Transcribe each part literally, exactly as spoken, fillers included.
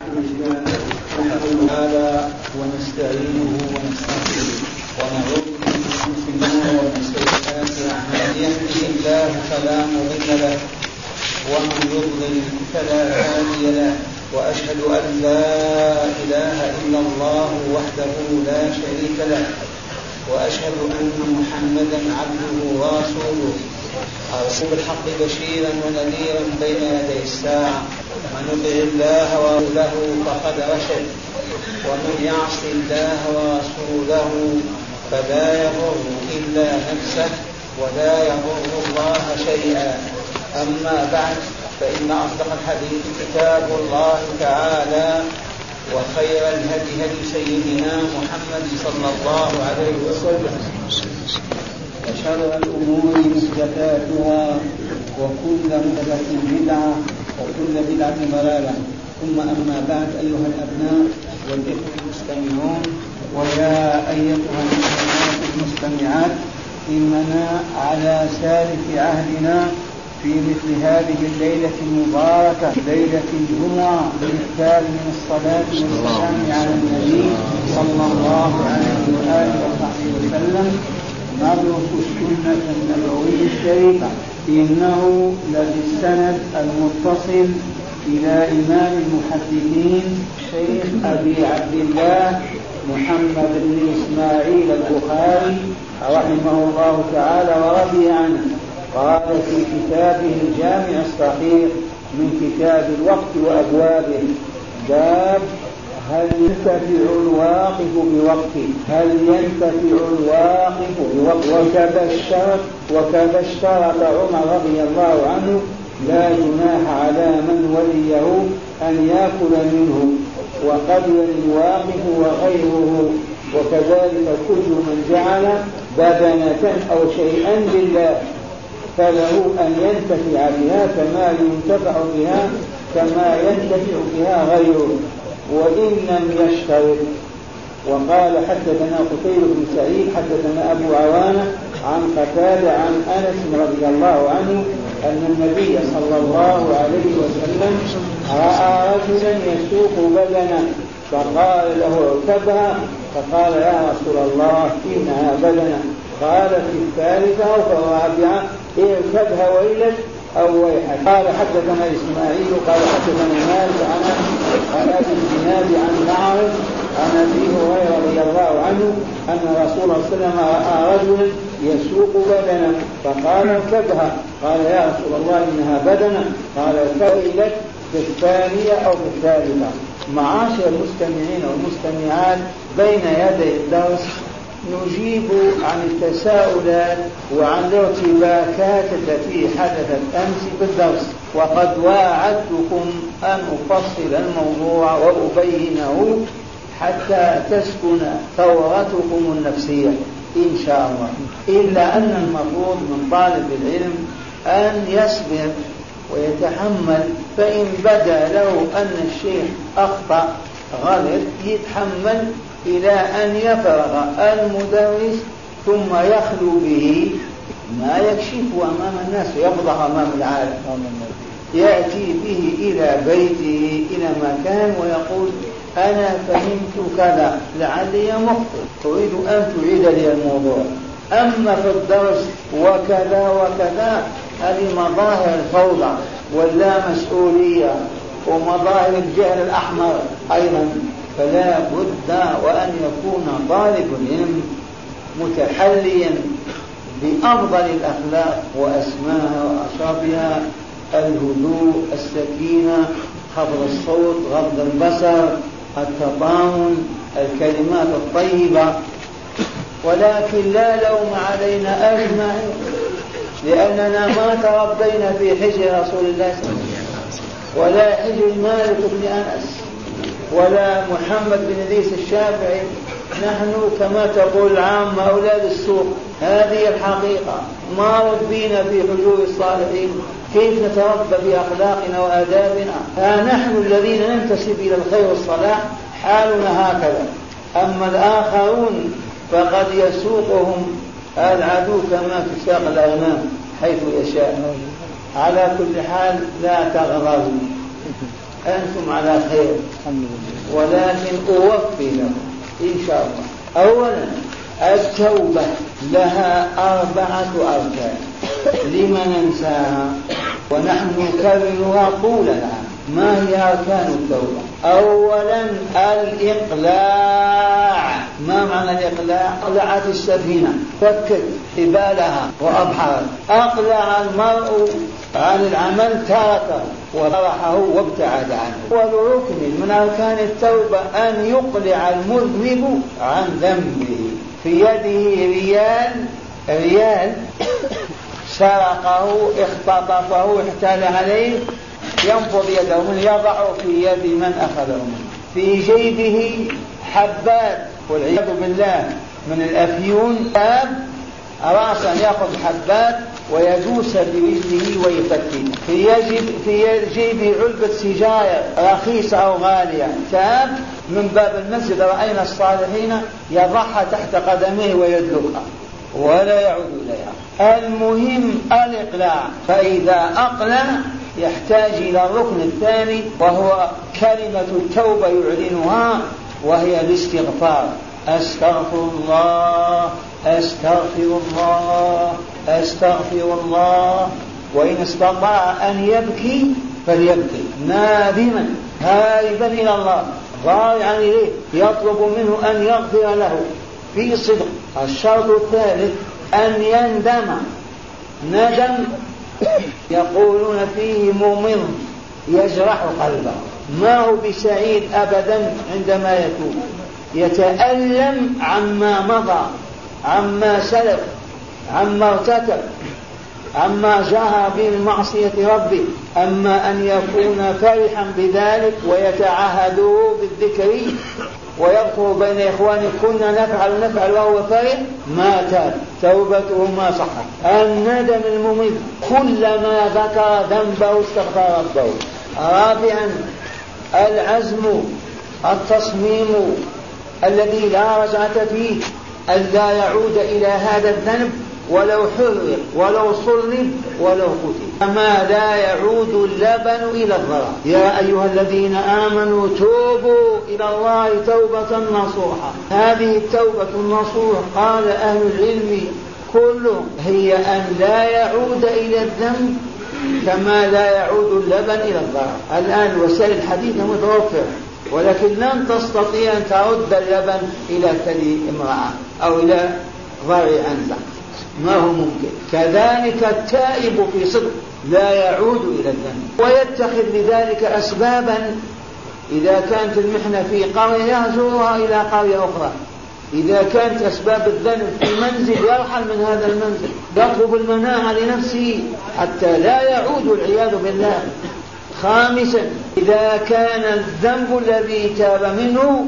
تعالى ونستعينه ونستغفره ونعوذ به من شرور ومن سيئات أعمالنا. يهده الله فلا مضل له ومن يضلل فلا هادي له، وأشهد أن لا إله إلا الله وحده لا شريك له، وأشهد أن محمدا عبده ورسوله أرسل بالحق بشيرا ونذيرا بين يدي الساعة. من يطع الله ورسوله فقد رشد، ومن يعص الله ورسوله فلا يضر إلا نفسه ولا يضر الله شيئا. أما بعد، فإن أصدق الحديث كتاب الله تعالى، وخير الهدي هدي سيدنا محمد صلى الله عليه وسلم، وشر الأمور محدثاتها، وكل محدثة بدعة، وكل بدعة ضلالة. ثم أما بعد، أيها الأبناء والإخوة المستمعون، ويا أيتها المسلمات المستمعات، إننا على سالف عهدنا في مثل هذه الليلة المباركة، ليلة الجمعة، بالإكثار من الصلاة والسلام على النبي صلى الله عليه وآله وصحبه وسلم، نرث السنة النبوية الشريفة. إنه للسند المتصل إلى إمام المحدثين شيخ أبي عبد الله محمد بن إسماعيل البخاري رحمه الله تعالى ورضي عنه. قال في كتابه الجامع الصحيح من كتاب الوقت وأبوابه: باب هل ينتفع الواقف بوقته، هل ينتفع الواقف بوقته. وكذا اشترط وكذا اشترط عمر رضي الله عنه: لا جناح على من وليه أن يأكل منه، وقبل الواقف وغيره. وكذلك كل من جعل بدنة أو شيئا لله فله أن ينتفع بها كما ينتفع بها كما ينتفع بها غيره، وإن لم يشترط. وقال: حدثنا قتيبة بن سعيد حدثنا أبو عوانة عن قتادة عن أنس رضي الله عنه أن النبي صلى الله عليه وسلم رأى رجلا يسوق بدنا فقال له: اركبها. فقال: يا رسول الله إنها بدنة. قال في الثالثة أو في الرابعة: اركبها ويلك أو ويحك. قال: حدثنا إسماعيل قال حدثنا مالك عن أبي الزناد عن معرض عن أبي هريرة رضي الله عنه أن رسول الله صلى الله عليه وسلم رأى رجلا يسوق بدنا فقال: اركبها. قال: يا رسول الله إنها بدنة. قال: ويلك في الثانية أو في الثالثة. معاشر المستمعين والمستمعات، بين يدي الدرس نجيب عن التساؤلات وعن الارتباكات التي حدثت أمس بالدرس، وقد واعدتكم أن أفصل الموضوع وأبينه حتى تسكن ثورتكم النفسية إن شاء الله. إلا أن المفروض من طالب العلم أن يصبر ويتحمل، فإن بدا له أن الشيخ أخطأ غلط يتحمل إلى أن يفرغ المدرس ثم يخلو به، ما يكشف أمام الناس ويفضح أمام العالم. يأتي به إلى بيته إلى مكان ويقول: أنا فهمت كذا لعلي مخطئ، أريد أن تعيد لي الموضوع. أما في الدرس وكذا وكذا، هذه مظاهر الفوضى واللا مسؤولية ومظاهر الجهل الأحمر أيضا. فلا بد وأن يكون طالب العلم متحليا بأفضل الأخلاق وأسماها وأشرفها: الهدوء، السكينة، خفض الصوت، غض البصر، التضامن، الكلمات الطيبة. ولكن لا لوم علينا أجمعين، لأننا ما تربينا في حجر رسول الله صلى الله عليه وسلم، ولا حجر مالك بن أنس، ولا محمد بن إدريس الشافعي. نحن كما تقول العامة أولاد السوق. هذه الحقيقة. ما ربينا في حجور الصالحين. كيف نتربى بأخلاقنا وآدابنا؟ ها نحن الذين ننتسب إلى الخير والصلاح حالنا هكذا. أما الآخرون فقد يسوقهم العدو كما تساق الأغنام حيث يشاء. على كل حال لا تغضبوا. أنتم على خير، ولكن أوفي لكم إن شاء الله. أولا التوبة لها أربعة أركان لمن ننساها ونحن نكررها طولنا. ما هي أركان التوبة؟ أولا الإقلاع. ما معنى الإقلاع؟ أقلعت السفينة، فكت حبالها وأبحرت. أقلع المرء عن العمل تركه وطرحه وابتعد عنه. والركن من أركان التوبة أن يقلع المذنب عن ذنبه. في يده ريال ريال سرقه، اختطفه، احتال عليه، ينفض يده من يضع في يد من أخذه منه. في جيبه حبات والعياذ بالله من الأفيون، باب رأسا يأخذ حبات ويدوس برجله ويفتي. في, في جيبه علبة سجاير رخيصة أو غالية، تاب من باب المسجد رأينا الصالحين يضعها تحت قدميه ويدلقها ولا يعود إليها. المهم الإقلاع. فإذا أقلع يحتاج إلى الركن الثاني وهو كلمة التوبة يعلنها، وهي الاستغفار. أستغفر الله أستغفر الله أستغفر الله. وإن استطاع أن يبكي فليبكي نادما هاربا إلى الله ضارعا إليه يطلب منه أن يغفر له في صدق. الشرط الثالث أن يندم. ندم يقولون فيه ممض يجرح قلبه، ما هو بسعيد أبدا عندما يتوب، يتألم عما مضى، عما سلف، عما ارتكب، عما جاهر به من معصية ربه. أما أن يكون فرحا بذلك ويتعهد بالذكر ويذكر بين إخوانه كنا نفعل نفعل وهو فرح، ما تاب، توبته ما صحت. الندم المميت كلما ذكر ذنبه استغفر ربه. رابعا العزم، التصميم الذي لا رجعة فيه، ألا يعود إلى هذا الذنب ولو حرق ولو صلب ولو قتل، كما لا يعود اللبن إلى الضرع. يا أيها الذين آمنوا توبوا إلى الله توبة نصوحا. هذه التوبة النصوح قال أهل العلم كله هي أن لا يعود إلى الذنب كما لا يعود اللبن إلى الضرع. الآن وسائل الحديث متوفرة، ولكن لن تستطيع أن تعد اللبن إلى ثدي امرأة أو إلى ضرع أنثى، ما هو ممكن. كذلك التائب في صدق لا يعود إلى الذنب، ويتخذ لذلك أسبابا. إذا كانت المحنة في قرية يهجرها إلى قرية أخرى. إذا كانت أسباب الذنب في منزل يرحل من هذا المنزل، يطلب المناعة لنفسه حتى لا يعود والعياذ بالله. خامسا إذا كان الذنب الذي تاب منه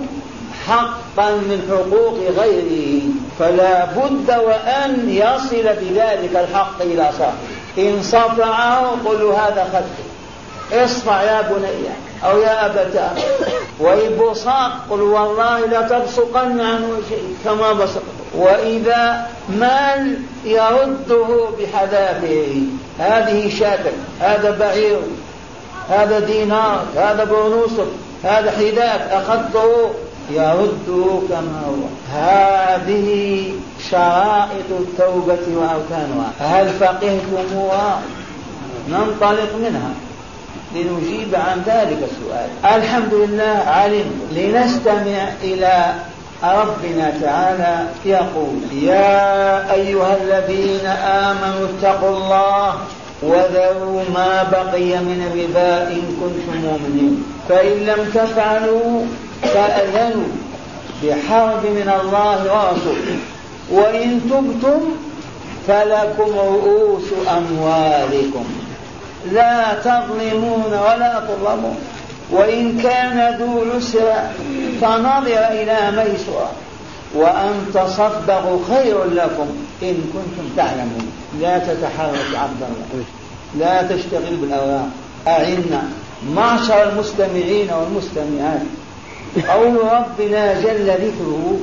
حقا من حقوق غيره فلا بد وأن يصل بذلك الحق إلى صاحبه. إن صفعه قل له هذا خطئ، اصفع يا بني أو يا أبتاه. وإن بصاق قل والله لا تبصقن عن وجهه كما بصق. وإذا مال يرده بحذافيره، هذه شاتك، هذا بعير، هذا دينار، هذا برنوسك، هذا حذاء أخذته يرده كما هو. هذه شرائط التوبة وأركانها. هل فقهتموها؟ ننطلق منها لنجيب عن ذلك السؤال. الحمد لله علم. لنستمع إلى ربنا تعالى يقول: يا أيها الذين آمنوا اتقوا الله وذروا ما بقي من الربا إن كنتم مؤمنين، فإن لم تفعلوا فأذنوا بحرب من الله ورسوله، وإن تبتم فلكم رؤوس أموالكم لا تظلمون ولا تظلمون، وإن كان ذو عسر فنظر إلى ميسرة، وأن تصدقوا خير لكم إن كنتم تعلمون. لا تتحرك عبد الله، لا تشتغل بالأوراق. أعنا معشر المستمعين والمستمعات. قول ربنا جل ذكره: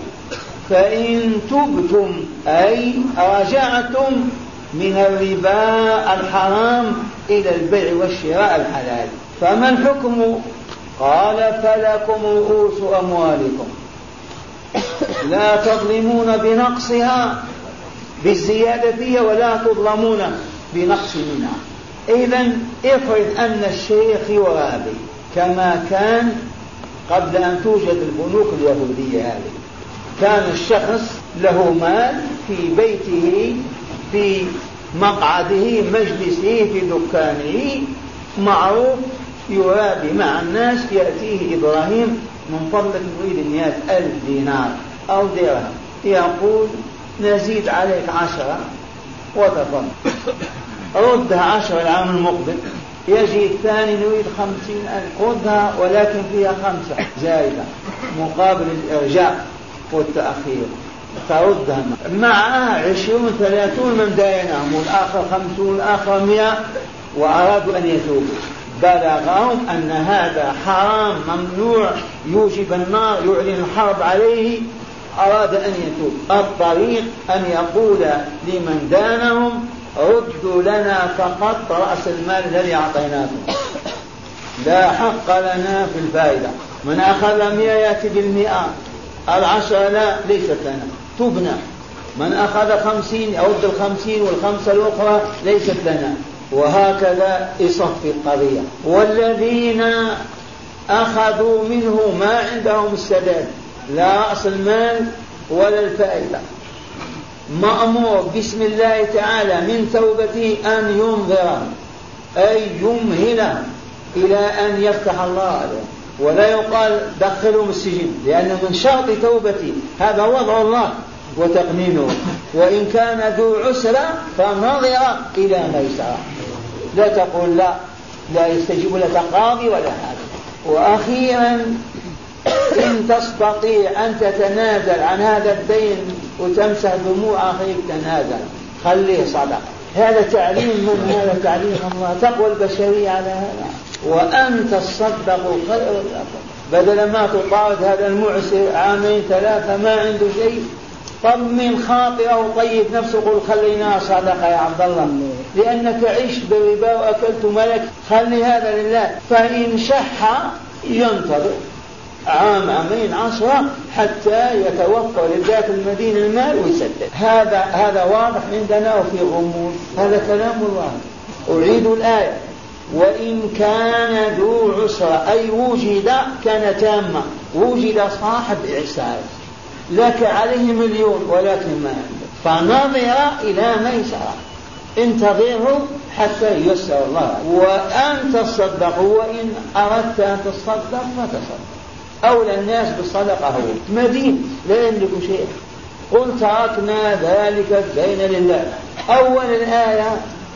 فإن تبتم أي رجعتم من الربا الحرام إلى البيع والشراء الحلال. فما الحكم قال فلكم رؤوس أموالكم لا تظلمون بنقصها بالزيادة فيها ولا تظلمون بنقص منها. إذن افرض أن الشيخ يرابي كما كان قبل أن توجد البنوك اليهودية هذه. كان الشخص له مال في بيته في مقعده مجلسه في دكانه معروف يرابي مع الناس. يأتيه إبراهيم من فضلك نريد مئة ألف دينار أو درهم، يقول نزيد عليك عشرة وتفضل ردها عشرة العام المقبل. يجي الثاني نريد خمسين ألف ردها ولكن فيها خمسة زائدة مقابل الإرجاع والتأخير فردها معها عشرون ثلاثون من داينهم والآخر خمسون والآخر مئة وأرادوا أن يتوبوا. بلغهم أن هذا حرام ممنوع يوجب النار يعلن الحرب عليه. أراد أن يتوب. الطريق أن يقول لمن دانهم ردوا لنا فقط رأس المال الذي أعطيناكم لا حق لنا في الفائدة. من أخذ مئة يأتي بالمئة العشرة لا ليست لنا تبنى. من أخذ خمسين يرد الخمسين والخمسة الأخرى ليست لنا. وهكذا يصفي القضية. والذين أخذوا منه ما عندهم السداد لا رأس المال ولا الفائدة مأمور بسم الله تعالى من توبته أن ينظر أي يمهل إلى أن يفتح الله عليه ولا يقال دخلهم السجن لأن من شرط توبتي هذا وضع الله وتقنينه. وإن كان ذو عسرة فنظر إلى ميسرة. لا تقول لا لا يستجيب لك قاضي ولا هذا. وأخيرا إن تستطيع أن تتنازل عن هذا الدين وتمسح دموع أخيك تنازل خليه صدق. هذا تعليم من هذا تعليم الله تقوى البشرية على هذا. وأن تصدقوا خير لكم بدل ما تطارد هذا المعسر عامين ثلاثة ما عنده شيء. طمن خاطئه وطيب نفسه قل خلينا صدقة يا عبد الله لأنك عشت بالربا وأكلت ملك. خلي هذا لله. فإن شح ينتظر عام عامين عشرة حتى يتوفر لذات المدينة المال ويسدد. هذا هذا واضح عندنا وفي غموض. هذا كلام الله. أعيد الآية. وإن كان ذو عسرة أي وجد كان تاما وجد صاحب إعسار لك عليه مليون ولكن ما عنده فنظر إلى ميسرة انتظره حتى ييسر الله. وأن تصدقوا وإن أردت أن تصدق فتصدق. أولى الناس بالصدقة هو مدين لا يملك شيء. قل تركنا ذلك الدين لله. أول الآية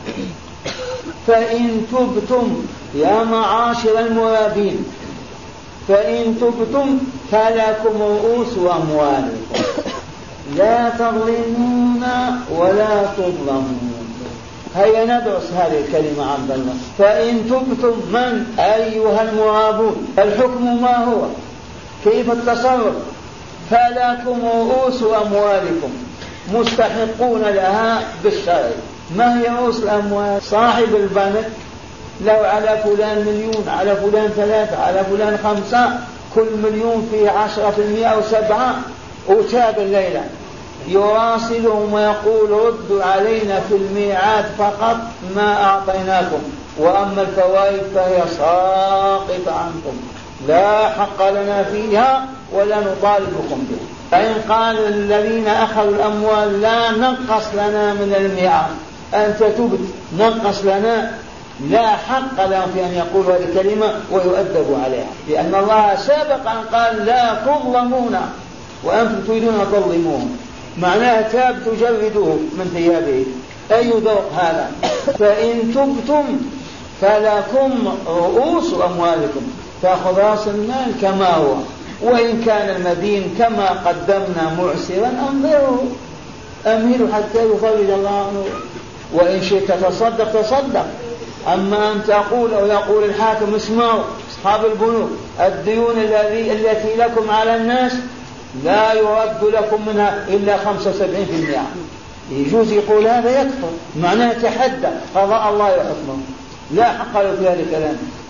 فإن تبتم يا معاشر المرابين فإن تبتم فلكم رؤوس أموالكم لا تظلمون ولا تظلمون. هيا ندرس هذه الكلمة عبد الله. فإن تبتم من أيها المرابون الحكم ما هو كيف التصرف؟ فلكم رؤوس أموالكم مستحقون لها بالشرع. ما هي رؤوس الأموال؟ صاحب البنك لو على فلان مليون على فلان ثلاثة على فلان خمسة كل مليون فيه عشرة في المئة أو سبعة وتاب الليلة يراسلهم ويقول ردوا علينا في الميعاد فقط ما أعطيناكم وأما الفوائد فهي ساقطة عنكم لا حق لنا فيها ولا نطالبكم بها. فإن قال الذين أخذوا الأموال لا ننقص لنا من الميعاد أنت تبت ننقص لنا لا حق لهم في أن يقولوا هذه الكلمة ويؤدبوا عليها لأن الله سابقا قال لا تظلمون وأنتم تريدون أن تظلموهم. معناها تاب تجردوه من ثيابه. أي ذوق هذا؟ فإن تبتم فلكم رؤوس أموالكم تأخذ رأس المال كما هو وإن كان المدين كما قدمنا معسرا أنظروا أمهلوا حتى يفرج الله عنه. وإن شئت تصدق تصدق. أما أن تقول أو يقول الحاكم اسمعوا أصحاب البنوك الديون التي لكم على الناس لا يرد لكم منها إلا خمسة وسبعين في المئة. يجوز يقول هذا يكفر معناه تحدى قضاء الله وحكمه لا حق له في هذا الكلام.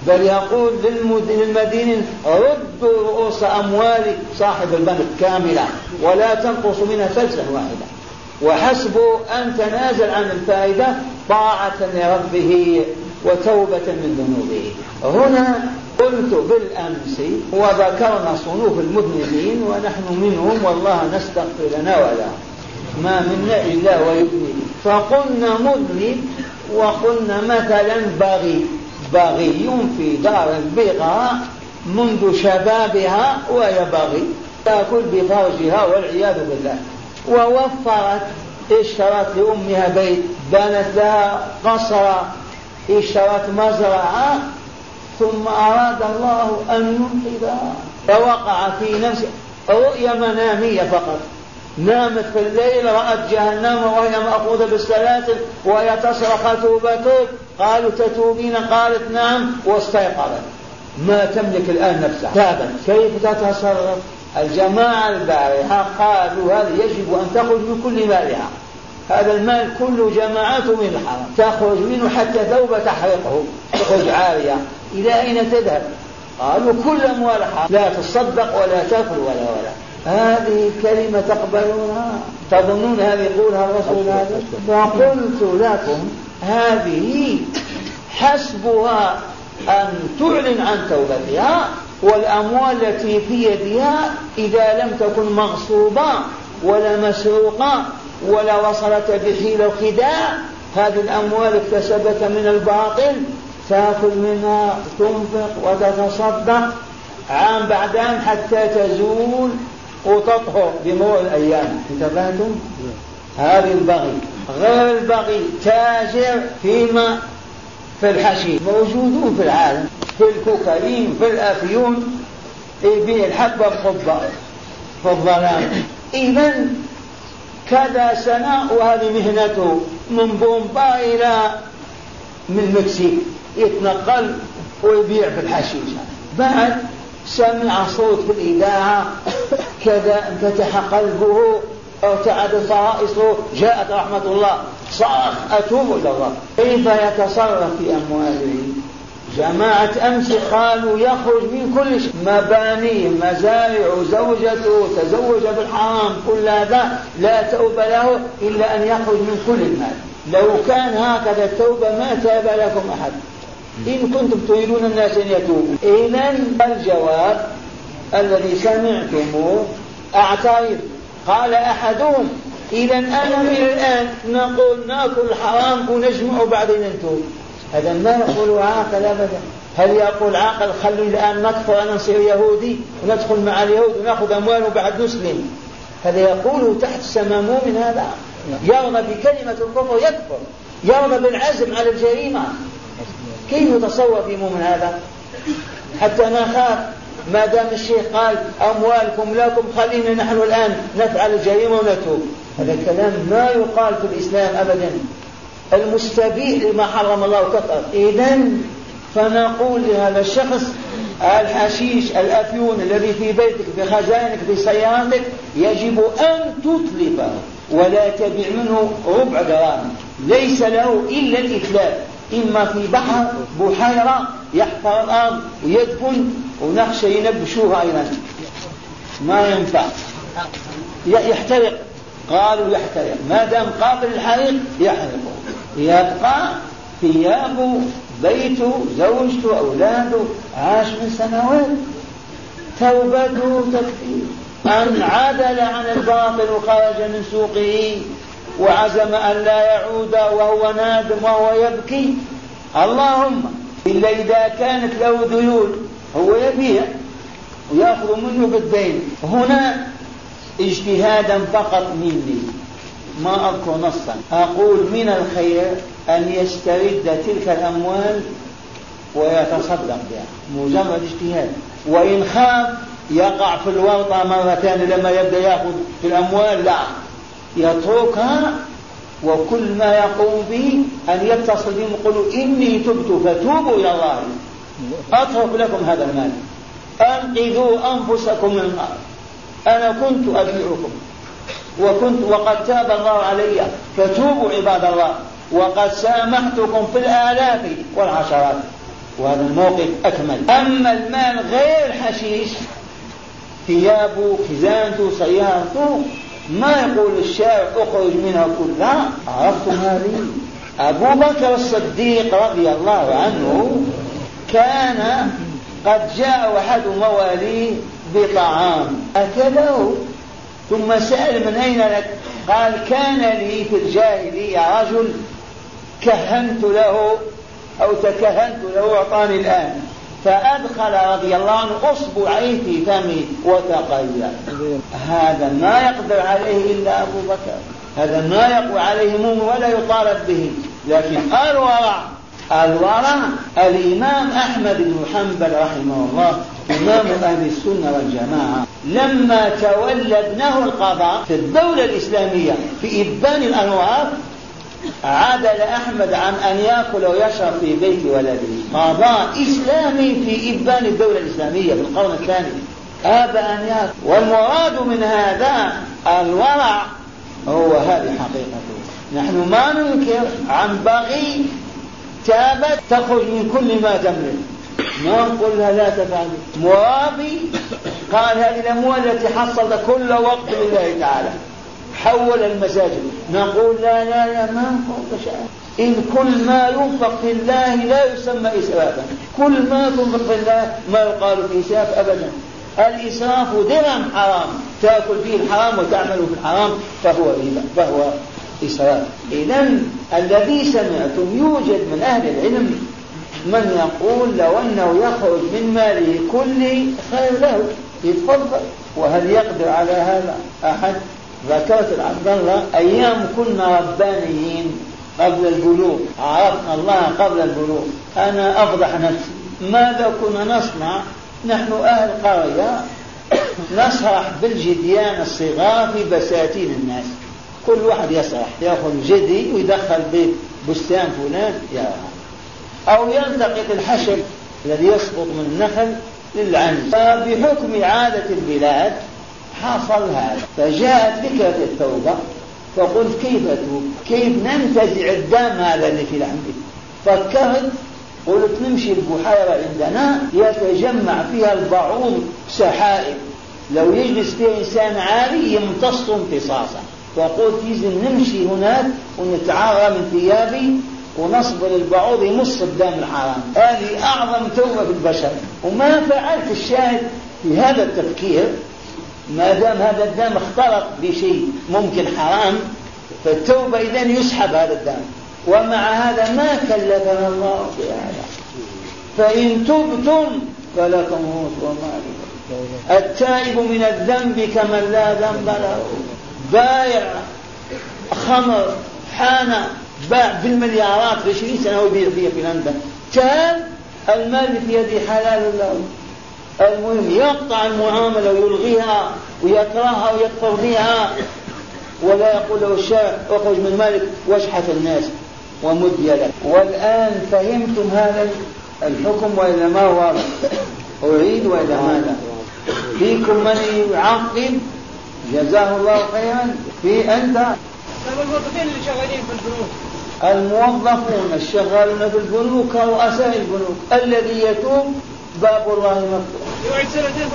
بل يقول للمدينين ردوا رؤوس أموال صاحب البنك كاملة ولا تنقص منها فلسا واحدة، وحسبوا أن تنازل عن الفائدة طاعة لربه وتوبة من ذنوبه. هنا قلت بالأمس وذكرنا صنوف المذنبين ونحن منهم والله نستغفر لنا ولا ما منا إلا ويبني، فقلنا مذنب وقلنا مثلا بغي، بغي في دار البغاء منذ شبابها وهي بغي تأكل بفرجها والعياذ بالله، ووفرت اشترت لأمها بيت، بنت لها قصرا، اشترت مزرعة، ثم أراد الله أن ينقذها فوقع في نفسه رؤيا منامية فقط، نامت في الليل رأت جهنم وهي مأخوذة بالسلاسل وهي تصرخ توبة توب، قالوا تتوبين؟ قالت نعم، واستيقظت ما تملك الآن نفسها تابت. كيف تتصرف؟ الجماعة البارحة قالوا هذا يجب أن تخرج من كل مالها، هذا المال كله جماعات من الحرام تخرج منه حتى ثوب تحرقه، تخرج عارية. إلى أين تذهب؟ قالوا كل أموال حرام، لا تصدق ولا تأكل ولا ولا. هذه كلمة تقبلونها؟ تظنون هذه يقولها الرسول هذا؟ فقلت لكم هذه حسبها أن تعلن عن توبتها، والأموال التي في يدها إذا لم تكن مغصوبة ولا مسروقة ولا وصلت بحيلة الخداع، هذه الأموال اكتسبت من الباطل تأكل منها، تنفق وتتصدق عام بعد عام حتى تزول وتطهر بمرور الأيام. انتبهتم؟ هذه البغي. غير البغي تاجر فيما في الحشيش، موجودون في العالم، في الكوكايين، في الأفيون، يبيع الحبة بحبة في الظلام. إذن كذا سنة وهذه مهنته من بومبا إلى من مكسيك، يتنقل ويبيع في الحشيش. بعد سمع صوت في الإذاعة كذا انفتح قلبه ارتعد فرائصه، جاءت رحمة الله، صرخ أتوب إلى الله. كيف يتصرف في أمواله؟ جماعة أمس قالوا يخرج من كل شيء، مبانيه، مزارع، زوجته، تزوج بالحرام، كل هذا لا توبة له إلا أن يخرج من كل المال. لو كان هكذا التوبة ما تاب لكم أحد إن كنتم تريدون الناس أن يتوبوا. إذن الجواب الذي سمعتموه أعترف. قال أحدهم إذن أنا من الآن نقول نأكل الحرام ونجمع بعدين نتوب. هذا ما يقول عاقل أبدا. هل يقول عاقل خلوا الآن نكفر أن نصير يهودي وندخل مع اليهود ونأخذ أمواله بعد نسلم؟ هذا يقوله تحت السمامون من هذا، يرضى بكلمة الكفر يكفر، يرضى بالعزم على الجريمة. كيف يتصور في مؤمن هذا؟ حتى نخاف ما دام الشيخ قال أموالكم لكم خلينا نحن الآن نفعل الجريمة ونتوب. هذا الكلام ما يقال في الإسلام أبدا. المستبيح لما حرم الله كفر. إذن فنقول لهذا الشخص الحشيش الأفيون الذي في بيتك، في خزائنك، في سيارتك، يجب أن تتلفه ولا تبيع منه ربع دراهم، ليس له إلا الإتلاف، إما في بحر بحيرة يحفر الأرض ويدفن ونخشى ينبشوها أيضا ما ينفع يحترق. قالوا يحترق، ما دام قابل الحريق يحرقه، يبقى ثيابه، بيته، زوجته، أولاده، عاش من سنوات. توبته تكفيه. أن عدل عن الباطل وخرج من سوقه وعزم أن لا يعود وهو نادم وهو يبكي، اللهم إلا إذا كانت له ديون هو يبيع ويأخذ منه بالدين. هنا اجتهادا فقط مني، ما أذكر نصا، أقول من الخير أن يسترد تلك الأموال ويتصدق بها، مجرد اجتهاد. وإن خاف يقع في الورطة مرة ثانية لما يبدأ يأخذ في الأموال، لا، يتركها، وكل ما يقوم به أن يتصل بهم يقولوا إني تبت فتوبوا إلى الله، أترك لكم هذا المال، أنقذوا أنفسكم من النار، أنا كنت أبيعكم وكنت وقد تاب الله علي، فتوبوا عباد الله، وقد سامحتكم في الآلاف والعشرات. وهذا الموقف أكمل. أما المال غير الحشيش، ثيابه، خزانته، سيارته، ما يقول الشارع اخرج منها كلها. عرفتم هذه؟ أبو بكر الصديق رضي الله عنه كان قد جاء أحد مواليه بطعام أكله، ثم سأل من أين لك؟ قال كان لي في الجاهلية رجل كهنت له أو تكهنت له أعطاني الآن، فأدخل رضي الله عنه أصبعيه في فمه وتقيأ. هذا ما يقدر عليه إلا أبو بكر، هذا ما يقوى عليه مؤمن ولا يطالب به. لكن الورع الورع الإمام أحمد بن حنبل رحمه الله إمام أهل السنة والجماعة لما تولى ابنه القضاء في الدولة الإسلامية في إبان الأنوار، عدل أحمد عن أن يأكل ويشرب في بيت ولده. قضاء إسلامي في إبان الدولة الإسلامية في القرن الثاني، أبى أن يأكل. والمراد من هذا الورع هو هذه حقيقته. نحن ما ننكر عن بغي تابت تخرج من كل ما تملك، ما نقول لها لا تفعل. مرابي قال هذه الأموال التي حصلت كل وقت لله تعالى حول المساجد، نقول لا لا لا ما نقول شيء. إن كل ما ينفق في الله لا يسمى إسرافا، كل ما تنفق في الله ما يقال في إسراف أبدا. الإسراف درهم حرام تأكل فيه الحرام وتعمل في الحرام فهو ربا، فهو إسراف. إذن الذي سمعتم يوجد من أهل العلم من يقول لو أنه يخرج من ماله كله خير له يتفضل. وهل يقدر على هذا أحد؟ ذكرت العبد الله أيام كنا ربانيين قبل البلوغ، عرفنا الله قبل البلوغ. أنا أفضح نفسي، ماذا كنا نصنع؟ نحن أهل قرية نسرح بالجديان الصغار في بساتين الناس، كل واحد يسرح يأخذ جدي ويدخل ببستان فلان أو يلتقط الحشل الذي يسقط من النخل للعنز. فبحكم عادة البلاد حصل هذا، فجاءت فكرة التوبة، فقلت كيف أتوب؟ كيف ننتزع الدم هذا اللي في لحمه؟ فكرت قلت نمشي البحيرة عندنا يتجمع فيها البعوض سحائب، لو يجلس فيها إنسان عالي يمتص امتصاصا. فقلت يجب نمشي هناك ونتعارى من ثيابي ونصبر البعوض يمص الدم الحرام. هذه أعظم توبة في البشر. وما فعلت الشاهد في هذا التفكير، ما دام هذا الدم اختلط بشيء ممكن حرام فالتوبة إذن يسحب هذا الدم. ومع هذا ما كلفنا الله بهذا، فإن تبتم فلكم رؤوس أموالكم. التائب من الذنب كمن لا ذنب له. بايع خمر حانة باع بالمليارات في عشرين سنة ويبيع فيها في لندن، تاب المال في يده حلال له. المهم يقطع المعاملة ويلغيها ويكرهها ويكفر بها، ولا يقول له الشارع اخرج من مالك واشحث الناس ومد يدك. والآن فهمتم هذا الحكم وإذا ما هو أريد وإذا ماذا فيكم من يعقب جزاه الله خيرا. في أنت الموظفين اللي شغالين في البنوك، الموظفون الشغالون في البنوك ورؤساء البنوك، الذي يتوب باب الله مفتوح. يوعد سنتين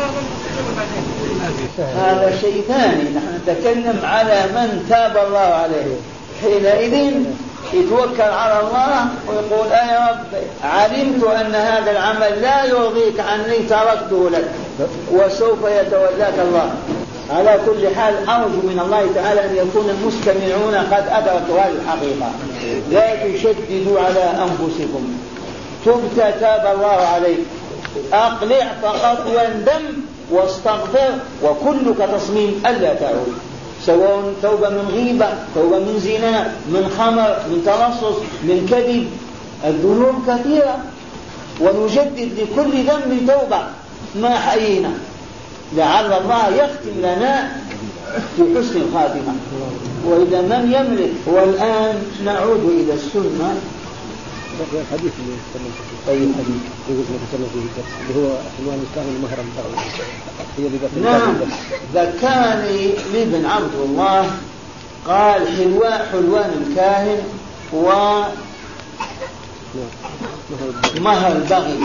هذا شيء ثاني. نحن نتكلم على من تاب الله عليه، حينئذ يتوكل على الله ويقول آه يا رب علمت أن هذا العمل لا يرضيك عني تركته لك وسوف يتولاك الله. على كل حال أرجو من الله تعالى أن يكون المستمعون قد أدركوا هذه الحقيقة. لا تشددوا على أنفسكم، تبت تاب الله عليك، أقلع فقط واندم واستغفر، وكلك تصميم ألا تعود، سواء توبة من غيبة، توبة من زنا، من خمر، من تلصص، من كذب. الذنوب كثيرة ونجدد لكل ذنب توبة ما حيينا، لعل الله يختم لنا في حسن الخاتمة. وإذا من يملك. والآن نعود إلى السنة. الحديث اللي تكلم فيه. أي حديث؟ يقول لك تكلم فيه الدرس اللي هو عنوان الكاهن المهرم الدعوة. هي اللي ذكرت. نعم ذكرني لابن عبد الله قال حلوان حلوان الكاهن و مهر البغي.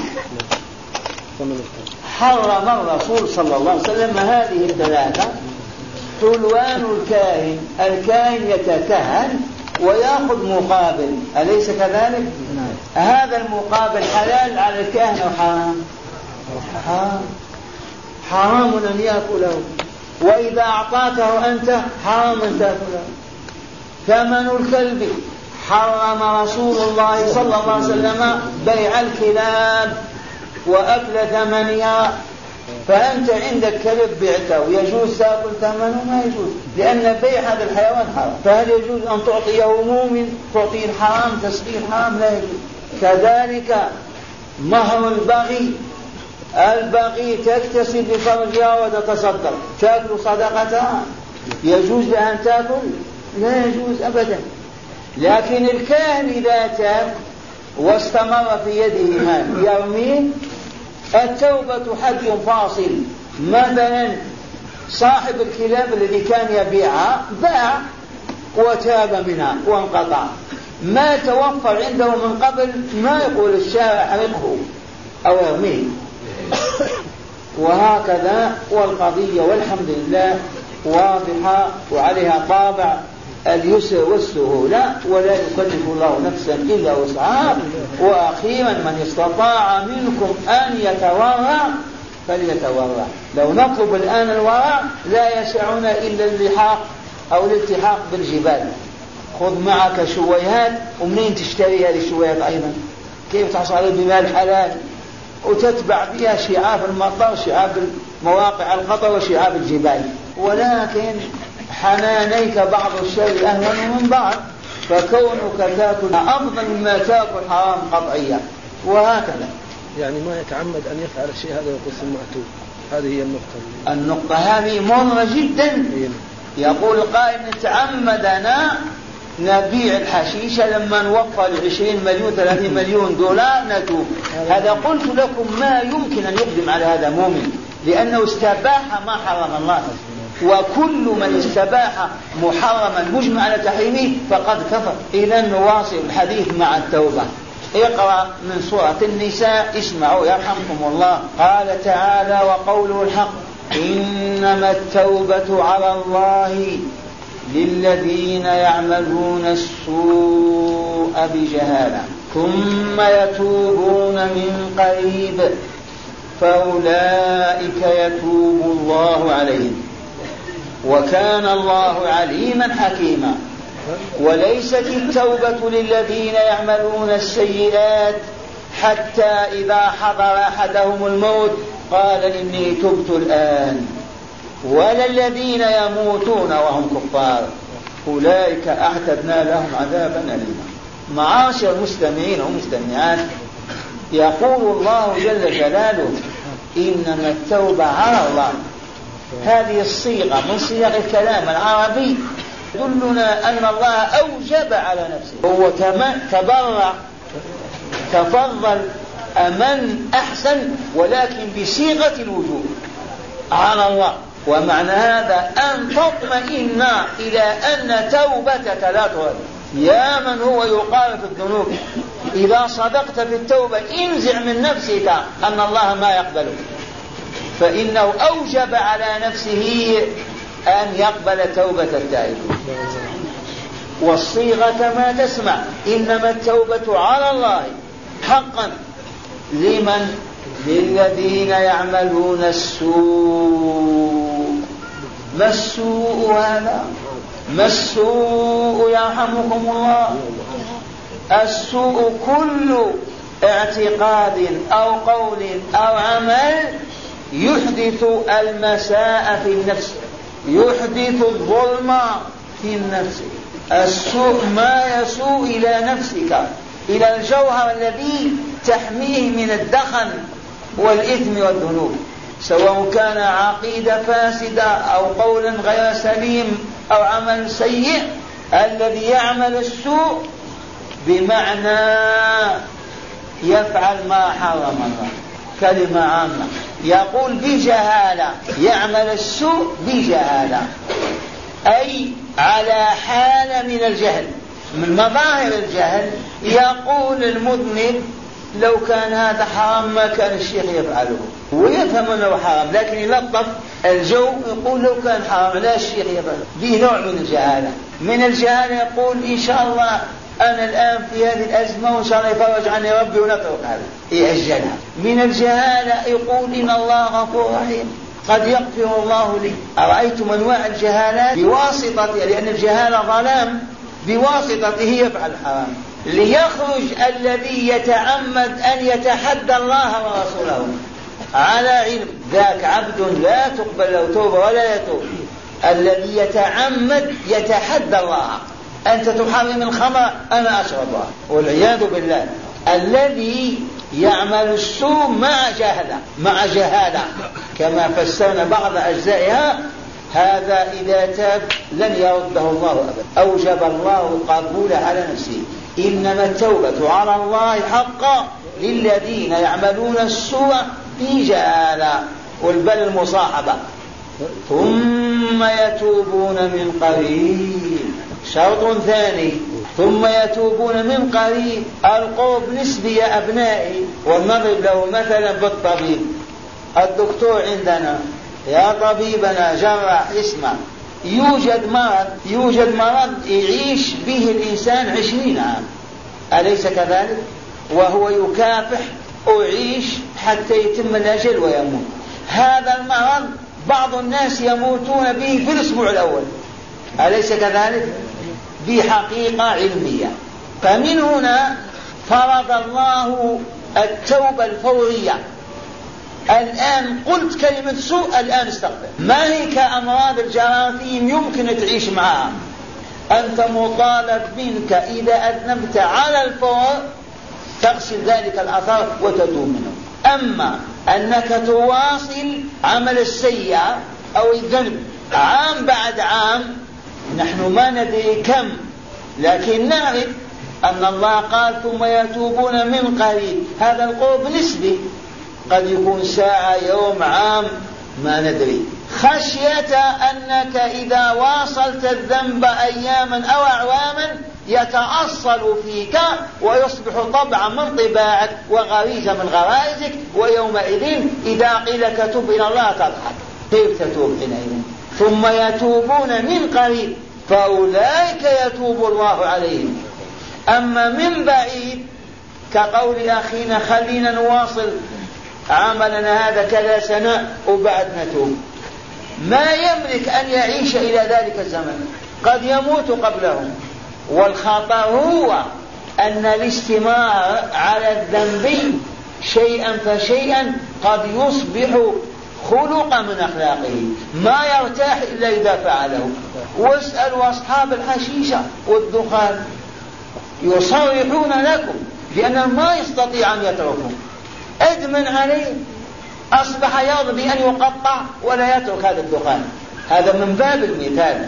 حرم الرسول صلى الله عليه وسلم هذه الثلاثة. حلوان الكاهن، الكاهن يتكهن ويأخذ مقابل، أليس كذلك؟ هذا المقابل حلال على الكاهن أو حرام؟ حرام، حرام أن يأكله، وإذا أعطاته أنت حرام أن تأكله. ثمن الكلب، حرم رسول الله صلى الله عليه وسلم بيع الكلاب وأكل ثمنها. فأنت عندك كلب بعته ويجوز تأكل ثمنه؟ ما يجوز، لأن بيع هذا الحيوان حرام. فهل يجوز أن تعطيه مؤمن تعطيه الحرام تسقيه حرام؟ لا يجوز. كذلك مهر البغي، البغي تكتسب بفرجها وتتصدق، تأكل صدقتها، يجوز لها أن تأكل؟ لا يجوز أبدا. لكن الكاهن إذا تاب واستمر في يده مال يرميه، التوبة حد فاصل. مثلا صاحب الكلاب الذي كان يبيعها باع وتاب منها وانقطع، ما توفر عنده من قبل ما يقول الشارع حرقه أو يرميه. وهكذا والقضية والحمد لله واضحة وعليها طابع اليسر والسهولة، ولا يكلف الله نفسا إلا وسعها. وأخيرا من استطاع منكم أن يتورع فليتورع. لو نطلب الآن الورع لا يسعنا إلا اللحاق أو الالتحاق بالجبال. خذ معك شويهات، ومنين تشتري هذه الشويهات أيضا؟ كيف تحصل بمال حلال وتتبع بها شعاب المطر، شعاب مواقع القطر وشعاب الجبال؟ ولكن حنانيك بعض الشيء أهون من بعض، فكونك تأكل أفضل مما تأكل حرام قطعيا. وهكذا يعني ما يتعمد أن يفعل الشيء هذا ويقول ثم أتوب. هذه هي النقطة. النقطة هذه مرة جدا. يقول القائل نتعمدنا نبيع الحشيشة لما نوفر عشرين مليون ثلاثين مليون دولار نتوب. هذا قلت لكم ما يمكن أن يقدم على هذا مؤمن، لأنه استباح ما حرم الله. وكل من استباح محرما مجمع على تحريمه فقد كفر. إذا نواصل الحديث مع التوبة. اقرأ من سورة النساء، اسمعوا يرحمكم الله. قال تعالى وقوله الحق: إنما التوبة على الله للذين يعملون السوء بجهالة ثم يتوبون من قريب فأولئك يتوب الله عليهم وكان الله عليما حكيما. وليست التوبة للذين يعملون السيئات حتى إذا حضر أحدهم الموت قال إني تبت الآن، ولا الذين يموتون وهم كفار أولئك أعتدنا لهم عذابا أليما. معاشر المستمعين والمستمعات، يقول الله جل جلاله إنما التوبة على الله. هذه الصيغة من صيغ الكلام العربي تدلنا أن الله أوجب على نفسه، هو تبرع تفضل أمن أحسن، ولكن بصيغة الوجوب على الله. ومعنى هذا أن تطمئن إلى أن توبتك لا ترد. يا من هو يقارف الذنوب، إذا صدقت في التوبة انزع من نفسك أن الله ما يقبله، فإنه أوجب على نفسه أن يقبل توبة التائب. والصيغة كما تسمع إنما التوبة على الله حقا لمن؟ للذين يعملون السوء. ما السوء هذا؟ ما السوء يرحمكم الله؟ السوء كل اعتقاد أو قول أو عمل يحدث المساء في النفس، يحدث الظلم في النفس. السوء ما يسوء إلى نفسك، إلى الجوهر الذي تحميه من الدخن والإثم والذنوب، سواء كان عقيدة فاسدة أو قولا غير سليم أو عمل سيء. الذي يعمل السوء بمعنى يفعل ما حرم الله، كلمة عامة. يقول بجهالة، يعمل السوء بجهالة، أي على حالة من الجهل. من مظاهر الجهل يقول المذنب لو كان هذا حرام ما كان الشيخ يفعله، ويفهم أنه حرام لكن يلطف الجو يقول لو كان حرام لا الشيخ يفعله. دي نوع من الجهالة. من الجهالة يقول إن شاء الله أنا الآن في هذه الأزمة وإن شاء الله يفرج عني ربي ونترك هذا يأجلها. من الجهالة يقول إن الله غفور رحيم قد يغفر الله لي. أرأيتم أنواع الجهالات بواسطة، لأن الجهالة ظلام، بواسطته يفعل الحرام. ليخرج الذي يتعمد أن يتحدى الله ورسوله على علم، ذاك عبد لا تقبل له توبة ولا يتوب. الذي يتعمد يتحدى الله، أنت تحرم الخمر أنا أشربها والعياذ بالله. الذي يعمل السوء مع جهلة مع جهالة كما فسرنا بعض أجزائها، هذا إذا تاب لن يرده الله أبدا. أوجب الله قبول على نفسه. إنما التوبة على الله حقا للذين يعملون السوء بجهالة والبل المصاحبة ثم يتوبون من قريب. شرط ثاني ثم يتوبون من قريب. القرب نسبي يا أبنائي، ونضرب له مثلا بالطبيب. الدكتور عندنا يا طبيبنا جراح اسمع، يوجد مرض يوجد مرض يعيش به الإنسان عشرين عام، أليس كذلك؟ وهو يكافح ويعيش حتى يتم الأجل ويموت. هذا المرض بعض الناس يموتون به في الأسبوع الأول، أليس كذلك؟ بحقيقة علمية. فمن هنا فرض الله التوبة الفورية. الآن قلت كلمة سوء الآن استغفر. ما هي كأمراض الجراثيم يمكن تعيش معها. أنت مطالب منك إذا أذنبت على الفور تغسل ذلك الأثر وتتوب منه. أما أنك تواصل عمل السيئة أو الذنب عام بعد عام، نحن ما ندري كم، لكن نعرف أن الله قال ثم يتوبون من قريب. هذا القرب نسبي، قد يكون ساعة يوم عام ما ندري، خشية أنك إذا واصلت الذنب أياما أو أعواما يتأصل فيك ويصبح طبعا من طباعك وغريزة من غرائزك، ويومئذ إذا قيل لك تب إلى الله تضحك. كيف تتوب حينئذ؟ ثم يتوبون من قريب فأولئك يتوب الله عليهم. أما من بعيد كقول أخينا خلينا نواصل عملنا هذا كذا سنة وبعد نتوب، ما يملك أن يعيش إلى ذلك الزمن، قد يموت قبله. والخطأ هو أن الاستمرار على الذنب شيئا فشيئا قد يصبح خلق من أخلاقه، ما يرتاح إلا إذا فعله. واسألوا أصحاب الحشيشة والدخان يصرحون لكم بأنهم ما يستطيع أن يتركوا، أدمن عليه أصبح يرضى بأن يقطع ولا يترك هذا الدخان. هذا من باب المثال.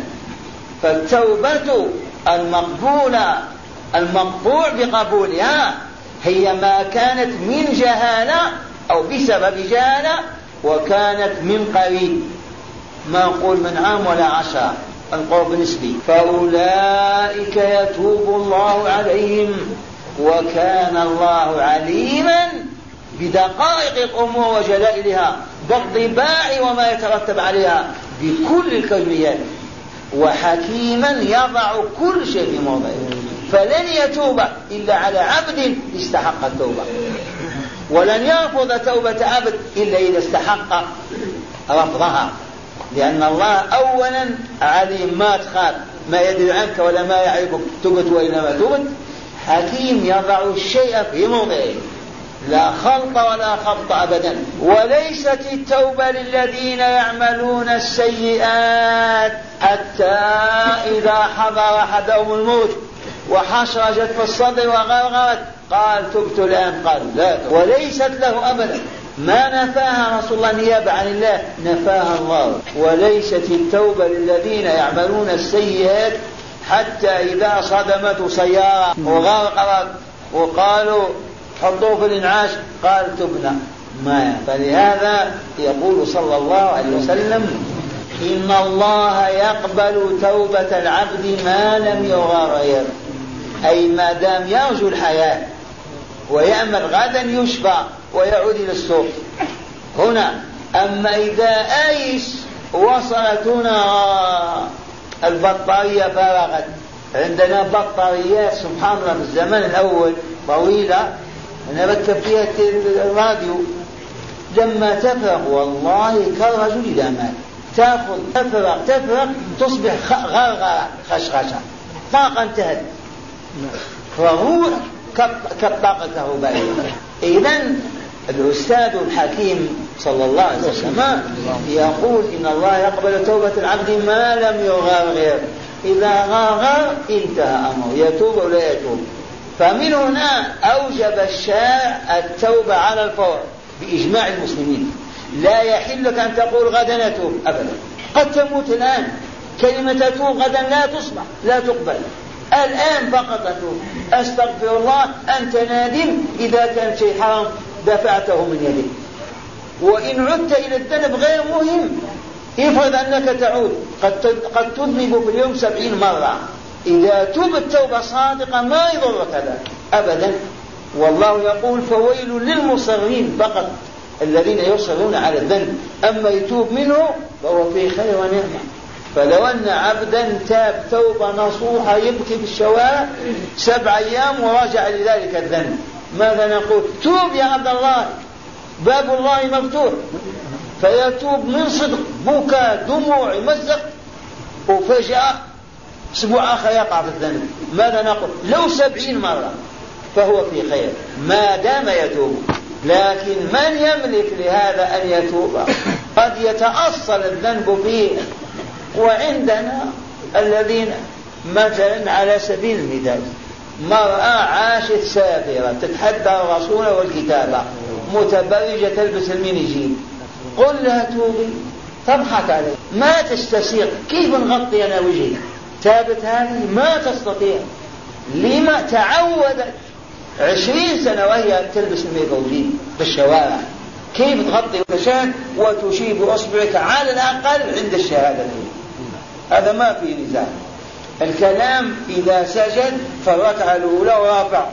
فالتوبة المقبولة المقبول بقبولها هي ما كانت من جهالة أو بسبب جهالة وكانت من قريب، ما نقول من عام ولا عشرة، القرب نسبي. فأولئك يتوب الله عليهم وكان الله عليما بدقائق الأمور وجلائلها، بالطباع وما يترتب عليها بكل الكونيات، وحكيما يضع كل شيء في موضعه. فلن يتوب إلا على عبد استحق التوبة، ولن يرفض توبة عبد إلا إذا استحق رفضها، لأن الله أولا عليم، ما تخاف، ما يدري عنك ولا ما يعرفك، تبت وإنما تبت. حكيم يضع الشيء في موضعه، لا خلط ولا خبط أبدا. وليست التوبة للذين يعملون السيئات حتى إذا حضر أحدهم الموت وحشرجت في الصدر وغرغرت قال تبت الآن، قال لا، وليست له أبدا. ما نفاها رسول الله نيابة عن الله، نفاها الله. وليست التوبة للذين يعملون السيئات حتى إذا صدمته سيارة وغرقرت وقالوا حطوه في الإنعاش قال تبنا ما. فلهذا يقول صلى الله عليه وسلم إن الله يقبل توبة العبد ما لم يغرر، أي ما دام يرجو الحياة ويأمل غدا يشفى ويعود إلى السوق هنا. أما إذا أيس وصلت هنا البطارية فرغت. عندنا بطاريات سبحان الله في الزمن الأول طويلة نركب فيها الراديو، لما تفرغ والله كالرجل إذا مات، تأخذ تفرغ تفرغ تصبح غرغرة خشخشة، طاقة انتهت، فهو كالطاقة الكهربائية. إذن الأستاذ الحكيم صلى الله عليه وسلم يقول إن الله يقبل توبة العبد ما لم يغرغر، إذا غرغر انتهى أمره، يتوب ولا يتوب. فمن هنا أوجب الشارع التوبة على الفور بإجماع المسلمين. لا يحل لك أن تقول غدا أتوب أبدا، قد تموت الآن، كلمة أتوب غدا لا تصبح لا تقبل، الآن فقط أتوب أستغفر الله، أنت نادم إذا كان شيء حرام دفعته من يدك. وإن عدت إلى الذنب غير مهم، افرض أنك تعود قد قد تذنب في اليوم سبعين مرة، إذا تبت توبة صادقة ما يضرك ذلك أبدا. والله يقول فويل للمصرين فقط، الذين يصرون على الذنب، أما يتوب منه فهو في خير ونعمة. فلو أن عبدا تاب توبة نصوحة يبكي في الشوارع سبع أيام ورجع لذلك الذنب، ماذا نقول؟ توب يا عبد الله، باب الله مفتوح. فيتوب من صدق، بكى دموع يمزق، وفجأة أسبوع آخر يقع في الذنب، ماذا نقول؟ لو سبعين مرة فهو في خير ما دام يتوب. لكن من يملك لهذا أن يتوب؟ قد يتأصل الذنب فيه. وعندنا الذين مثلا على سبيل المثال مرأة عاشت سافرة تتحدى الرسول والكتابة، متبرجة تلبس المينيجين، قل لها توبي، تضحك عليه، ما تستسيغ، كيف نغطي أنا وجهي؟ تابت هذه ما تستطيع، لما تعودت عشرين سنة وهي تلبس الميكوجين في الشوارع، كيف تغطي وتشاهد وتشيب أصبعك على الأقل عند الشهادة؟ هذا ما في نزاع. الكلام إذا سجد فالركعة الأولى ورافع،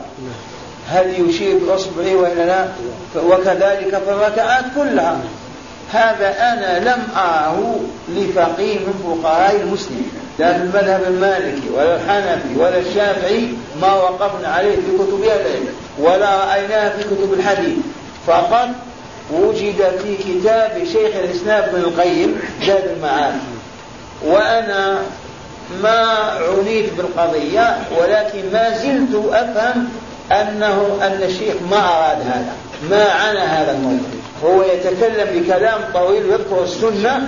هل يشيب أصبعي وإلا لا؟ وكذلك في الركعات كلها. هذا أنا لم أره لفقيه من فقهاء المسلمين، لا في المذهب المالكي ولا الحنفي ولا الشافعي، ما وقفنا عليه في كتب العلم ولا رأيناه في كتب الحديث، فقط وجد في كتاب شيخ الإسلام ابن القيم زاد المعاد. وأنا ما عنيت بالقضية، ولكن ما زلت أفهم أنه أن الشيخ ما أراد هذا، ما عنى هذا الموضوع. هو يتكلم بكلام طويل ويذكر السنة،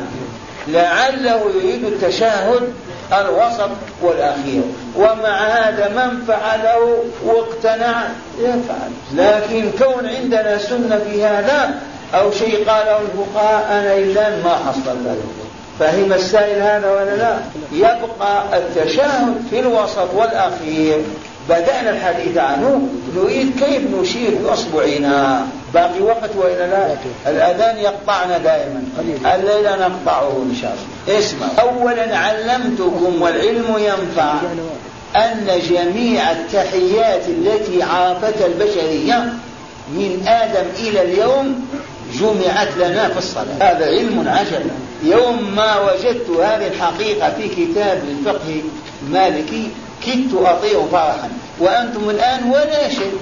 لعله يريد التشهد الوسط والأخير، ومع هذا من فعله واقتنع يفعل. لكن كون عندنا سنة في هذا أو شيء قاله الفقهاء أنا إلا ما حصل ذلك. فهم السائل هذا ولا لا؟ يبقى التشهد في الوسط والأخير، بدأنا الحديث عنه، نريد كيف نشير بأصبعنا. باقي وقت وإلا لا؟ الأذان يقطعنا دائما، الليلة نقطعه إن شاء الله. اسمع، أولا علمتكم والعلم ينفع أن جميع التحيات التي عرفتها البشرية من آدم إلى اليوم جمعت لنا في الصلاة. هذا علم عجل. يوم ما وجدت هذه الحقيقة في كتاب الفقه المالكي كدت أطير فرحا، وأنتم الآن ولا شيء.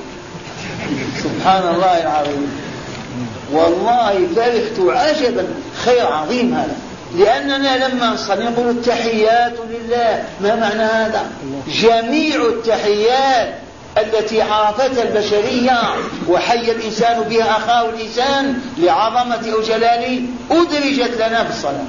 سبحان الله العظيم، والله فرحت عجبا، خير عظيم هذا. لأننا لما نصلي نقول التحيات لله، ما معنى هذا؟ جميع التحيات التي عرفتها البشرية وحي الإنسان بها أخاه الإنسان لعظمة وجلاله أدرجت لنا في الصلاة.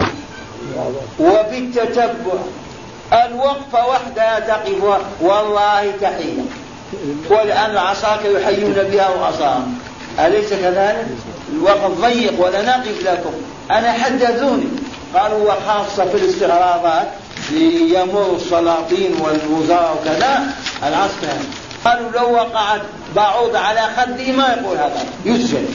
وبالتتبع الوقفة وحدها تقف والله تحية، والآن العصاك يحيون بها وعصاهم، أليس كذلك؟ الوقت ضيق ولا نقف لكم. أنا حدثوني قالوا وخاصة في الاستغراضات ليمر السلاطين والوزراء وكذا العصر، قالوا لو وقعت بعوض على خدي ما يقول هذا يسجن.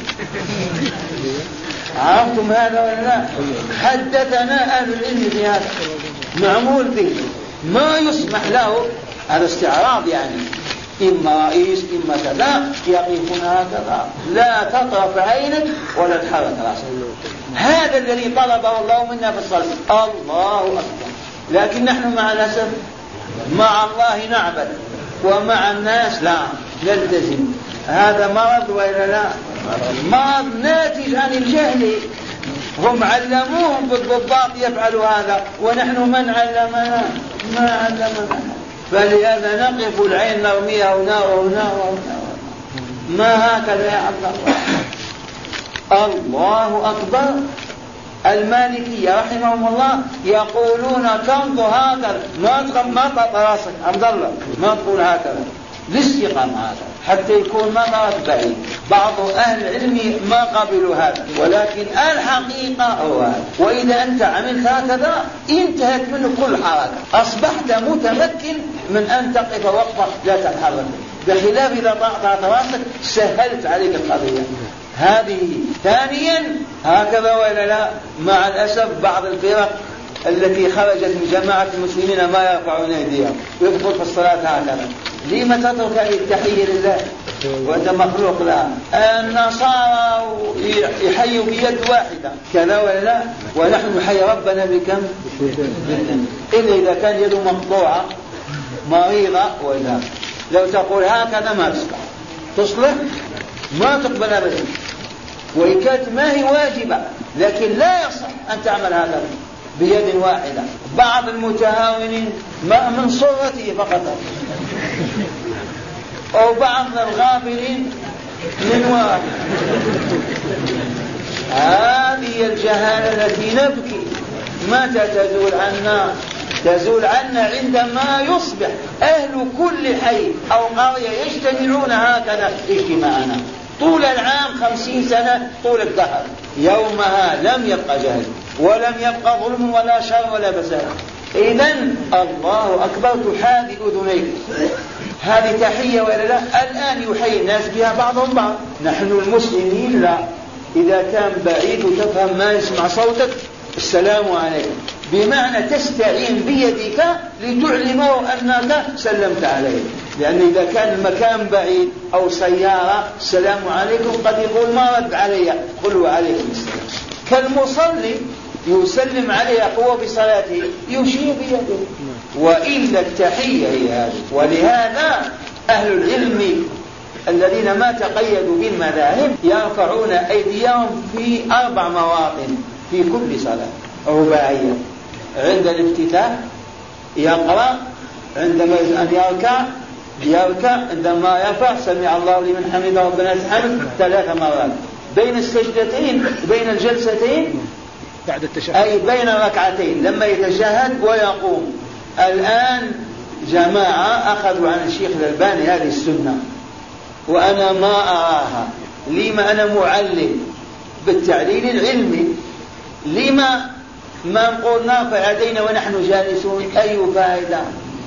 عرفتم هذا ولا لا؟ حدثنا أهل العلم في هذا، معمول به، ما يسمح له، هذا استعراض يعني، إما رئيس إما كذا يقفون هكذا، لا تطرف عينك ولا تحرك رأسك. هذا الذي طلبه الله منا في الصلاة، الله أكبر. لكن نحن مع الأسف مع الله نعبد ومع الناس لا نلتزم. هذا مرض وإلا لا؟ مرض ناتج عن الجهل. هم علموهم بالضباط يفعلوا هذا، ونحن من علمنا؟ ما علمنا. فلهذا نقف العين نرميها ونار ونار ونار. ما هكذا يا عبد الله. الله أكبر. المالكية رحمهم الله يقولون تنظر هكذا، ما تقم ما تطأ راسك عبد الله، ما تقول هكذا للاستقامة هذا حتى يكون نظرك بعيد. بعض أهل العلم ما قبلوا هذا، ولكن الحقيقة هو هذا. وإذا أنت عملت هكذا انتهت منه كل حركة، أصبحت متمكن من أن تقف وقفة لا تتحرك، بخلاف إذا طأت راسك سهلت عليك القضية هذه. ثانيا هكذا ولا لا؟ مع الأسف بعض الفرق التي خرجت من جماعة المسلمين ما يرفعون أيديهم، يدخل في الصلاة هكذا. لما تترك هذه التحية لله وأنت مخلوق لها؟ النصارى يحيوا بيد واحدة كذا ولا لا؟ ونحن نحيي ربنا بكم؟ إلا إذا كان يده مقطوعة مريضة. وإذا لو تقول هكذا ما تصلح، تصلح ما تقبل أبدا، وإن كانت ما هي واجبة، لكن لا يصح أن تعمل هذا بيد واحدة. بعض المتهاونين ما من صورته فقط، أو بعض الغافلين من واحد. هذه الجهالة التي نبكي متى تزول عنا؟ تزول عنا عندما يصبح أهل كل حي أو قرية يجتمعون هكذا اجتماعنا طول العام خمسين سنة طول الدهر. يومها لم يبقى جهل ولم يبقى ظلم ولا شر ولا بساء. إذن الله أكبر تحاذي أذنيك. هذه تحية ولا لا؟ الآن يحيي الناس بها بعضهم بعض. نحن المسلمين لا، إذا كان بعيد وتفهم ما يسمع صوتك السلام عليكم، بمعنى تستعين بيدك لتعلمه أنك سلمت عليه. لأن إذا كان المكان بعيد أو سيارة السلام عليكم قد يقول ما رد علي، قلوا عليكم السلام. كالمصلي يسلم عليه قوة بصلاته يشير بيده. وإلا التحية هي هذه. ولهذا أهل العلم الذين ما تقيدوا بالمذاهب يرفعون أيديهم في أربع مواطن في كل صلاة رباعية: عند الافتتاح يقرأ، عندما أن يركع يركع، عندما يرفع سمع الله لمن حمده ربنا الحمد ثلاث مرات، بين السجدتين بين الجلستين بعد التشهد، أي بين ركعتين لما يتشهد ويقوم. الآن جماعة أخذوا عن الشيخ الألباني هذه السنة وأنا ما أراها. لما أنا معلم بالتعليل العلمي، لما ما نقول نرفع يدينا ونحن جالسون؟ أي فائدة؟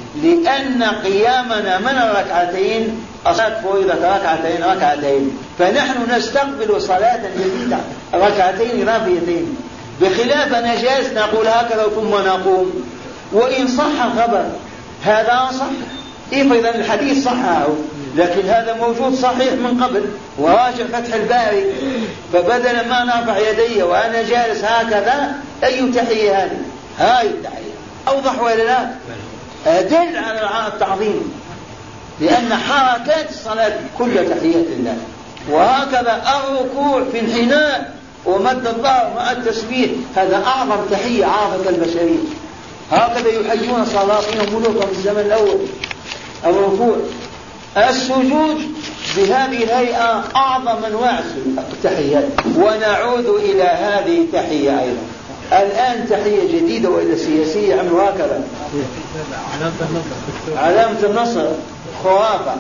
لأن قيامنا من الركعتين أصلاة فريضة ركعتين ركعتين، فنحن نستقبل صلاة جديدة ركعتين رافيتين، بخلاف أنا جالس نقول هكذا ثم نقوم. وإن صح الخبر هذا صح، إذا الحديث صحه، لكن هذا موجود صحيح من قبل. وراجع فتح الباري، فبدل ما نرفع يدي وأنا جالس هكذا أي تحية هذه؟ هاي التحية أوضح ولا لا؟ أدل على التعظيم، لأن حركات الصلاة كل تحية لله. وهكذا الركوع في انحناء ومد الظهر مع التسبيح، هذا أعظم تحية عرفت البشرية. هكذا يحيون صلاتهم ملوكهم في الزمن الأول. الركوع، السجود بهذه الهيئة أعظم أنواع التحيات. ونعود إلى هذه التحية أيضا. الآن تحية جديدة وإلى سياسية عملوا هكذا، علامة النصر خرافة.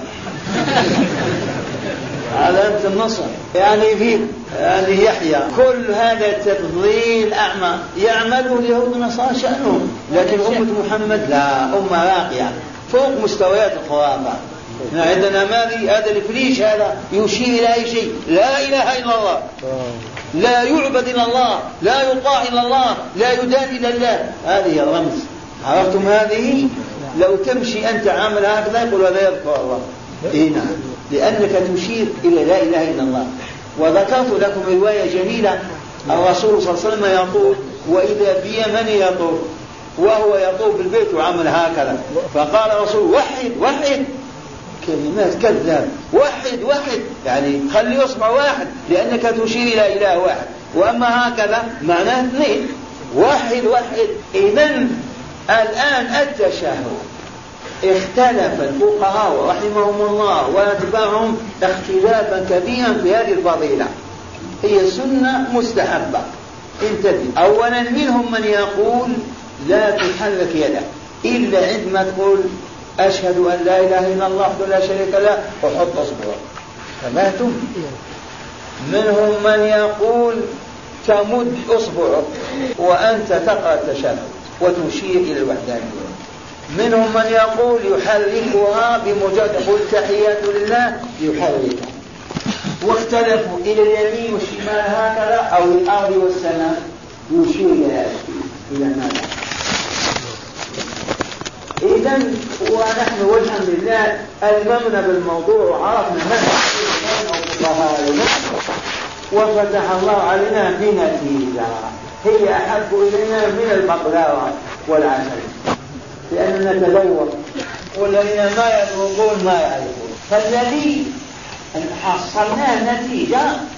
علامة النصر يعني فيه يعني يحيى. كل هذا تفضيل أعمى يعمله اليهود والنصارى شأنهم، لكن أمة محمد لا، أمة راقية فوق مستويات الخرافة. عندنا ماذا؟ هذا الفريش هذا يشير إلى أي شيء؟ لا إله إلا الله، لا يعبد إلا الله، لا يطاع إلا الله، لا يدان إلا الله. هذه الرمز. عرفتم هذه؟ لو تمشي أنت عامل هكذا يقول هذا يذكر الله، إيه نعم، لأنك تشير إلى لا إله إلا الله. وذكرت لكم رواية جميلة، الرسول صلى الله عليه وسلم يقول: وإذا بيمن يطوف وهو يطوف بالبيت وعمل هكذا، فقال الرسول: وحد وحد، كلمات كذاب، وحد وحد، يعني خلي أصبع واحد لأنك تشير إلى إله واحد، وأما هكذا معناه اثنين، واحد واحد. إذن الآن التشهد اختلف الفقهاء رحمهم الله واتباعهم اختلافا كبيرا في هذه الفضيلة، هي سنة مستحبة. انتبه، أولا منهم من يقول لا تحرك يدك إلا عندما تقول أشهد أن لا إله إلا الله وحده لا شريك له وحط أصبعك، سمعتم؟ منهم من يقول تمد أصبعك وأنت تقرأ التشهد وتشير إلى الوحدانية. منهم من يقول يحركها بمجرد قل تحيات لله يحركها. واختلفوا إلى اليمين والشمال هكذا أو الأرض والسماء يشير إلى إلى ماذا؟ إذن ونحن والحمد لله ألممنا بالموضوع وعرفنا من الفقهاء وفتح الله علينا بنتيجة هي أحب إلينا من البقلاوة والعسل، لأننا نتذوق والذين ما يذوقون ما يعرفون. فالذي حصلناه نتيجة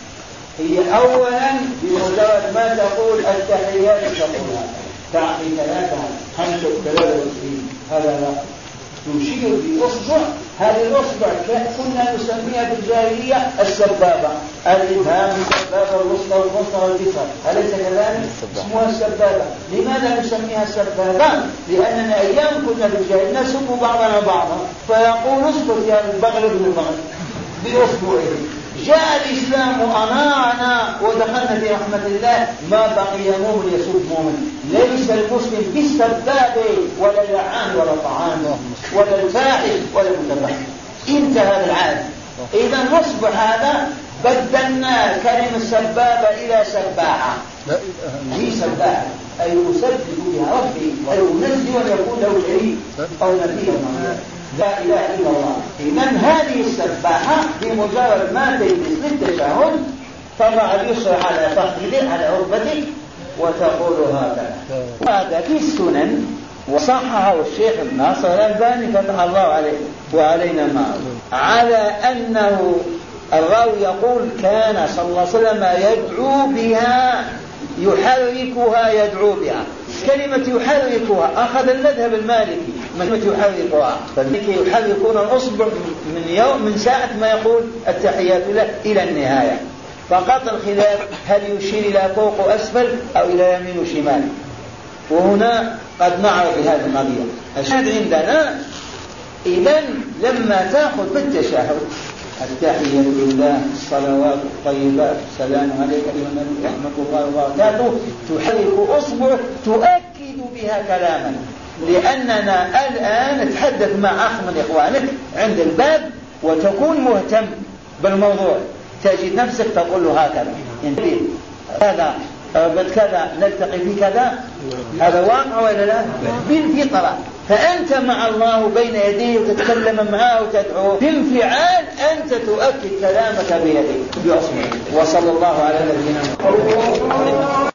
هي أولا بمجرد ما تقول التحيات تقولها تعطي ثلاثة خمسة ثلاثة وعشرين، هذا لا تشير بأصبع. هذه الأصبع كنا نسميها بالجاهلية السبابة، الإبهام السبابة والوسطى والوسطى واليسار، أليس كذلك؟ اسمها السبابة. لماذا نسميها السبابة؟ لأننا أيام كنا بالجاهلية نسب بعضنا بعضا، فيقول اسكت يا البغل بن البغل بأصبعه. جاء الإسلام أناعنا ودخلنا في رحمة الله، ما بقي مؤمن يسب مؤمن. ليس المسلم بالسباب ولا اللعان ولا طعان ولا الفاحش ولا المتبع. انتهى العالم. إذا نصبح هذا بدلنا كلمة سبابة إلى سباحة. هي سباحة أي أسبح بها ربي أي أنزل أن يكون له شريك أو نبي لا إله إلا الله. إذن هذه السباحة بمجرد ما تجلس للتشهد تضع اليسرى على فخذك على ركبتك وتقول هكذا. وهذا في السنن وصححه الشيخ الناصر الألباني فتح الله عليه وعلينا معه على أنه الراوي يقول كان صلى الله عليه وسلم يدعو بها يحركها يدعو بها. كلمة يحركها أخذ المذهب المالكي كلمة يحركها، فالمالكي يحركون الأصبع من يوم من ساعة ما يقول التحيات له إلى النهاية. فقط الخلاف هل يشير إلى فوق وأسفل أو إلى يمين وشمال، وهنا قد نعرف هذه القضية. الشاهد عندنا إذن لما تأخذ بالتشهد التحية لله الصلوات الطيبات السلام عليك أيها النبي ورحمة الله وبركاته، تحرك أصبعك تؤكد بها كلاما، لأننا الآن نتحدث مع أخ من إخوانك عند الباب وتكون مهتم بالموضوع، تجد نفسك تقول له هكذا هذا بكذا نلتقي في كذا، هذا واقع ولا لا؟ بالفطرة. فأنت مع الله بين يديه وتتكلم معه وتدعوه بانفعال، أنت تؤكد كلامك بيديك بأصبعك. وصلى الله على نبينا محمد.